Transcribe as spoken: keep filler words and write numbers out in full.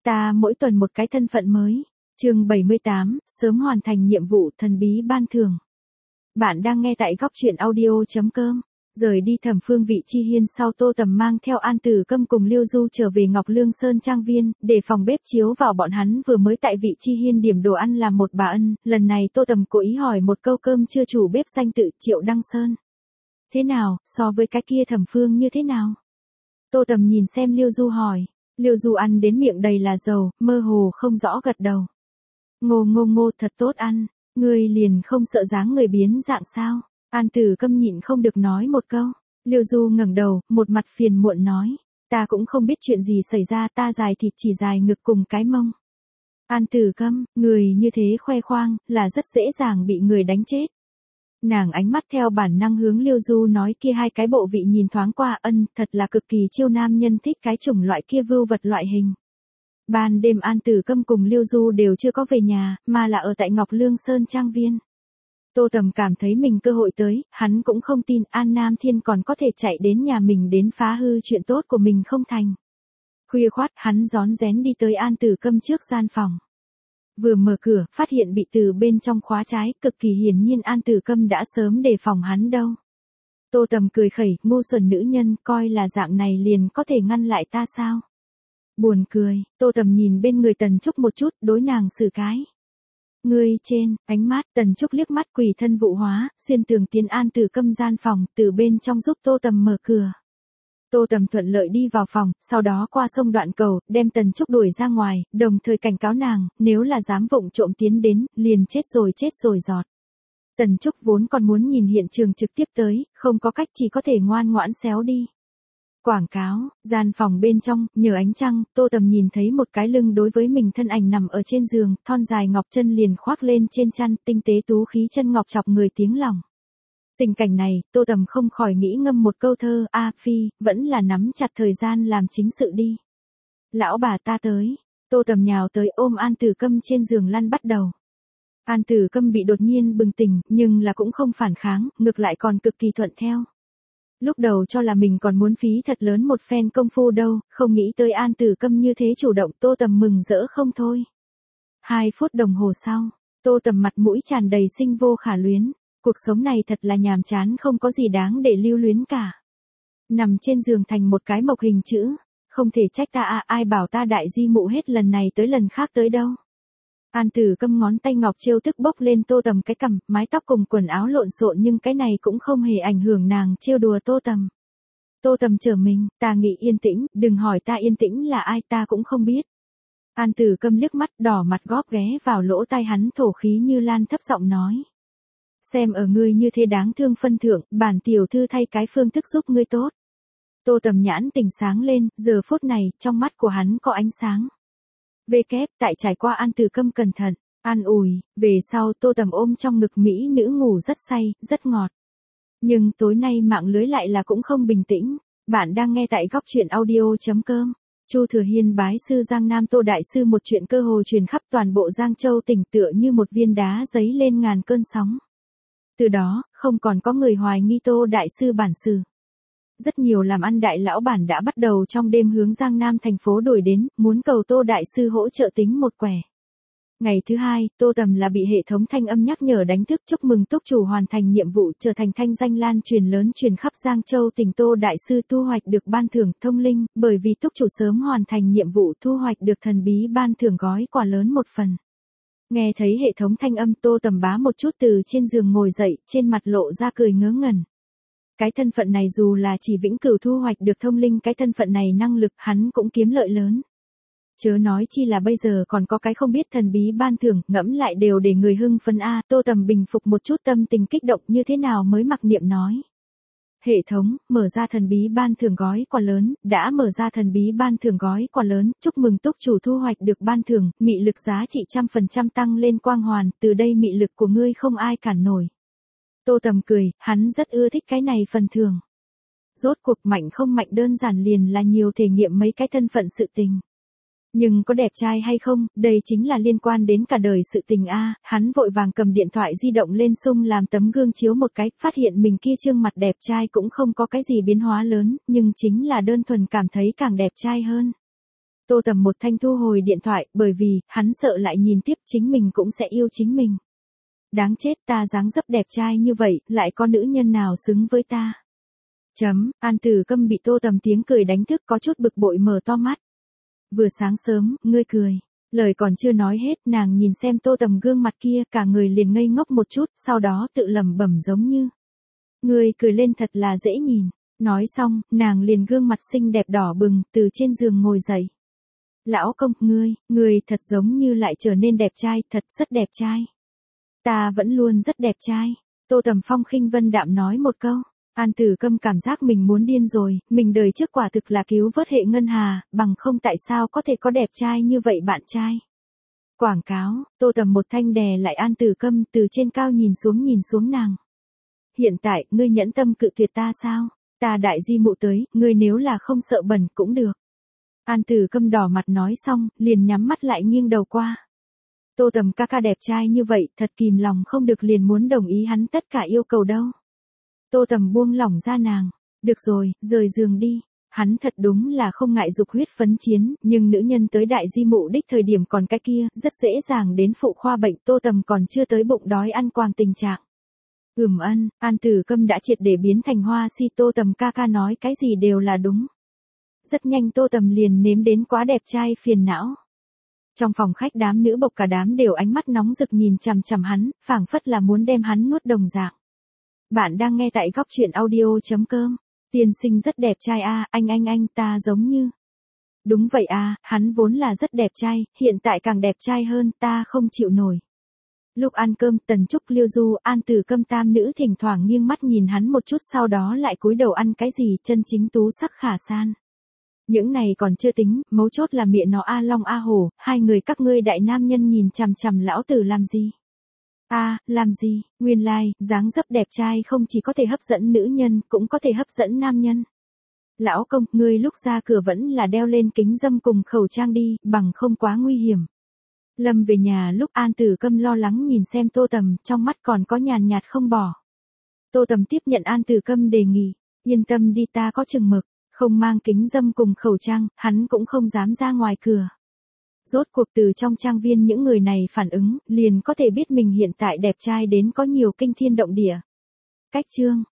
Ta mỗi tuần một cái thân phận mới. Chương bảy mươi tám, sớm hoàn thành nhiệm vụ thần bí ban thưởng. Bạn đang nghe tại góc truyện audio chấm com. Rời đi Thẩm Phương Vị Chi Hiên sau, Tô Tầm mang theo An Tử Câm cùng Liêu Du trở về Ngọc Lương Sơn trang viên, để phòng bếp chiếu vào bọn hắn vừa mới tại Vị Chi Hiên điểm đồ ăn làm một bà ân. Lần này Tô Tầm cố ý hỏi một câu cơm chưa chủ bếp danh tự Triệu Đăng Sơn. Thế nào, so với cái kia Thẩm Phương như thế nào? Tô Tầm nhìn xem Liêu Du hỏi. Liêu Du ăn đến miệng đầy là dầu, mơ hồ không rõ gật đầu. Ngô ngô ngô, thật tốt ăn, ngươi liền không sợ dáng người biến dạng sao? An Tử Câm nhịn không được nói một câu. Liêu Du ngẩng đầu, một mặt phiền muộn nói, ta cũng không biết chuyện gì xảy ra, ta dài thịt chỉ dài ngực cùng cái mông. An Tử Câm, người như thế khoe khoang, là rất dễ dàng bị người đánh chết. Nàng ánh mắt theo bản năng hướng Liêu Du nói kia hai cái bộ vị nhìn thoáng qua, ân, thật là cực kỳ chiêu nam nhân thích cái chủng loại kia vưu vật loại hình. Ban đêm An Tử Câm cùng Liêu Du đều chưa có về nhà, mà là ở tại Ngọc Lương Sơn trang viên. Tô Tầm cảm thấy mình cơ hội tới, hắn cũng không tin An Nam Thiên còn có thể chạy đến nhà mình đến phá hư chuyện tốt của mình không thành. Khuya khoát hắn rón rén đi tới An Tử Câm trước gian phòng. Vừa mở cửa, phát hiện bị từ bên trong khóa trái, cực kỳ hiển nhiên An Tử Câm đã sớm đề phòng hắn đâu. Tô Tầm cười khẩy, ngu xuẩn nữ nhân, coi là dạng này liền có thể ngăn lại ta sao? Buồn cười, Tô Tầm nhìn bên người Tần Trúc một chút, đối nàng xử cái. Ngươi trên, ánh mắt, Tần Trúc liếc mắt quỷ thân vụ hóa, xuyên tường tiến An Tử Câm gian phòng, từ bên trong giúp Tô Tầm mở cửa. Tô Tầm thuận lợi đi vào phòng, sau đó qua sông Đoạn Cầu, đem Tần Trúc đuổi ra ngoài, đồng thời cảnh cáo nàng, nếu là dám vụng trộm tiến đến, liền chết rồi chết rồi giọt. Tần Trúc vốn còn muốn nhìn hiện trường trực tiếp tới, không có cách chỉ có thể ngoan ngoãn xéo đi. Quảng cáo, gian phòng bên trong, nhờ ánh trăng, Tô Tầm nhìn thấy một cái lưng đối với mình thân ảnh nằm ở trên giường, thon dài ngọc chân liền khoác lên trên chăn, tinh tế tú khí chân ngọc chọc người tiếng lòng. Tình cảnh này, Tô Tầm không khỏi nghĩ ngâm một câu thơ, a phi, vẫn là nắm chặt thời gian làm chính sự đi. Lão bà ta tới, Tô Tầm nhào tới ôm An Tử Câm trên giường lăn bắt đầu. An Tử Câm bị đột nhiên bừng tỉnh, nhưng là cũng không phản kháng, ngược lại còn cực kỳ thuận theo. Lúc đầu cho là mình còn muốn phí thật lớn một phen công phu đâu, không nghĩ tới An Tử Câm như thế chủ động, Tô Tầm mừng rỡ không thôi. Hai phút đồng hồ sau, Tô Tầm mặt mũi tràn đầy sinh vô khả luyến. Cuộc sống này thật là nhàm chán, không có gì đáng để lưu luyến cả. Nằm trên giường thành một cái mộc hình chữ, không thể trách ta à, ai bảo ta đại di mụ hết lần này tới lần khác tới đâu. An Tử Câm ngón tay ngọc trêu tức bốc lên Tô Tầm cái cằm, mái tóc cùng quần áo lộn xộn nhưng cái này cũng không hề ảnh hưởng nàng trêu đùa Tô Tầm. Tô Tầm trở mình, ta nghĩ yên tĩnh, đừng hỏi ta yên tĩnh là ai, ta cũng không biết. An Tử Câm liếc mắt đỏ mặt góp ghé vào lỗ tai hắn thổ khí như lan thấp giọng nói. Xem ở ngươi như thế đáng thương phân thượng, bản tiểu thư thay cái phương thức giúp ngươi tốt. Tô Tầm nhãn tỉnh sáng lên, giờ phút này, trong mắt của hắn có ánh sáng. Về kép, tại trải qua An Tử Câm cẩn thận, an ủi, về sau Tô Tầm ôm trong ngực mỹ nữ ngủ rất say, rất ngọt. Nhưng tối nay mạng lưới lại là cũng không bình tĩnh. Bạn đang nghe tại góc truyện audio chấm com. Chu Thừa Hiên bái sư Giang Nam Tô Đại Sư, một chuyện cơ hồ truyền khắp toàn bộ Giang Châu tỉnh, tựa như một viên đá giấy lên ngàn cơn sóng. Từ đó, không còn có người hoài nghi Tô Đại Sư bản sự. Rất nhiều làm ăn đại lão bản đã bắt đầu trong đêm hướng Giang Nam thành phố đuổi đến, muốn cầu Tô Đại Sư hỗ trợ tính một quẻ. Ngày thứ hai, Tô Tầm là bị hệ thống thanh âm nhắc nhở đánh thức, chúc mừng túc chủ hoàn thành nhiệm vụ, trở thành thanh danh lan truyền lớn truyền khắp Giang Châu tỉnh. Tô Đại Sư thu hoạch được ban thưởng thông linh, bởi vì túc chủ sớm hoàn thành nhiệm vụ thu hoạch được thần bí ban thưởng gói quà lớn một phần. Nghe thấy hệ thống thanh âm, Tô Tầm bá một chút từ trên giường ngồi dậy, trên mặt lộ ra cười ngớ ngẩn. Cái thân phận này dù là chỉ vĩnh cửu thu hoạch được thông linh, cái thân phận này năng lực hắn cũng kiếm lợi lớn. Chớ nói chi là bây giờ còn có cái không biết thần bí ban thưởng, ngẫm lại đều để người hưng phấn a. Tô Tầm bình phục một chút tâm tình kích động, như thế nào mới mặc niệm nói. Hệ thống, mở ra thần bí ban thưởng gói quà lớn, đã mở ra thần bí ban thưởng gói quà lớn, chúc mừng túc chủ thu hoạch được ban thưởng, mị lực giá trị trăm phần trăm tăng lên quang hoàn, từ đây mị lực của ngươi không ai cản nổi. Tô Tầm cười, hắn rất ưa thích cái này phần thưởng. Rốt cuộc mạnh không mạnh đơn giản liền là nhiều thể nghiệm mấy cái thân phận sự tình. Nhưng có đẹp trai hay không, đây chính là liên quan đến cả đời sự tình a. Hắn vội vàng cầm điện thoại di động lên xung làm tấm gương chiếu một cái, phát hiện mình kia trương mặt đẹp trai cũng không có cái gì biến hóa lớn, nhưng chính là đơn thuần cảm thấy càng đẹp trai hơn. Tô Tầm một thanh thu hồi điện thoại, bởi vì, hắn sợ lại nhìn tiếp chính mình cũng sẽ yêu chính mình. Đáng chết, ta dáng dấp đẹp trai như vậy, lại có nữ nhân nào xứng với ta. Chấm, An Tử Câm bị Tô Tầm tiếng cười đánh thức có chút bực bội mở to mắt. Vừa sáng sớm, ngươi cười. Lời còn chưa nói hết, nàng nhìn xem Tô Tầm gương mặt kia, cả người liền ngây ngốc một chút, sau đó tự lẩm bẩm giống như. Ngươi cười lên thật là dễ nhìn. Nói xong, nàng liền gương mặt xinh đẹp đỏ bừng, từ trên giường ngồi dậy. Lão công, ngươi, ngươi thật giống như lại trở nên đẹp trai, thật rất đẹp trai. Ta vẫn luôn rất đẹp trai. Tô Tầm phong khinh vân đạm nói một câu. An Tử Câm cảm giác mình muốn điên rồi, mình đời trước quả thực là cứu vớt hệ ngân hà, bằng không tại sao có thể có đẹp trai như vậy bạn trai. Quảng cáo, Tô Tầm một thanh đè lại An Tử Câm từ trên cao nhìn xuống nhìn xuống nàng. Hiện tại, ngươi nhẫn tâm cự tuyệt ta sao? Ta đại di mụ tới, ngươi nếu là không sợ bẩn cũng được. An Tử Câm đỏ mặt nói xong, liền nhắm mắt lại nghiêng đầu qua. Tô Tầm ca ca đẹp trai như vậy, thật kìm lòng không được liền muốn đồng ý hắn tất cả yêu cầu đâu. Tô Tầm buông lỏng ra nàng. Được rồi, rời giường đi. Hắn thật đúng là không ngại dục huyết phấn chiến, nhưng nữ nhân tới đại di mụ đích thời điểm còn cái kia, rất dễ dàng đến phụ khoa bệnh. Tô Tầm còn chưa tới bụng đói ăn quàng tình trạng. Ừm ân, An Tử Câm đã triệt để biến thành hoa si. Tô Tầm ca ca nói cái gì đều là đúng. Rất nhanh Tô Tầm liền nếm đến quá đẹp trai phiền não. Trong phòng khách đám nữ bộc cả đám đều ánh mắt nóng rực nhìn chằm chằm hắn, phảng phất là muốn đem hắn nuốt đồng dạng. Bạn đang nghe tại góc truyện audio.com. Tiên sinh rất đẹp trai a, à, anh anh anh ta giống như. Đúng vậy a, à, hắn vốn là rất đẹp trai, hiện tại càng đẹp trai hơn, ta không chịu nổi. Lúc ăn cơm, Tần Trúc Liêu Du, An Tử Câm tam nữ thỉnh thoảng nghiêng mắt nhìn hắn một chút sau đó lại cúi đầu ăn cái gì chân chính tú sắc khả san. Những này còn chưa tính, mấu chốt là miệng nó a long a hổ, hai người các ngươi đại nam nhân nhìn chằm chằm lão tử làm gì? A, à, làm gì? Nguyên lai, like, dáng dấp đẹp trai không chỉ có thể hấp dẫn nữ nhân, cũng có thể hấp dẫn nam nhân. Lão công, ngươi lúc ra cửa vẫn là đeo lên kính dâm cùng khẩu trang đi, bằng không quá nguy hiểm. Lâm về nhà lúc An Tử Câm lo lắng nhìn xem Tô Tầm, trong mắt còn có nhàn nhạt không bỏ. Tô Tầm tiếp nhận An Tử Câm đề nghị, yên tâm đi ta có chừng mực, không mang kính dâm cùng khẩu trang, hắn cũng không dám ra ngoài cửa. Rốt cuộc từ trong trang viên những người này phản ứng, liền có thể biết mình hiện tại đẹp trai đến có nhiều kinh thiên động địa. Cách chương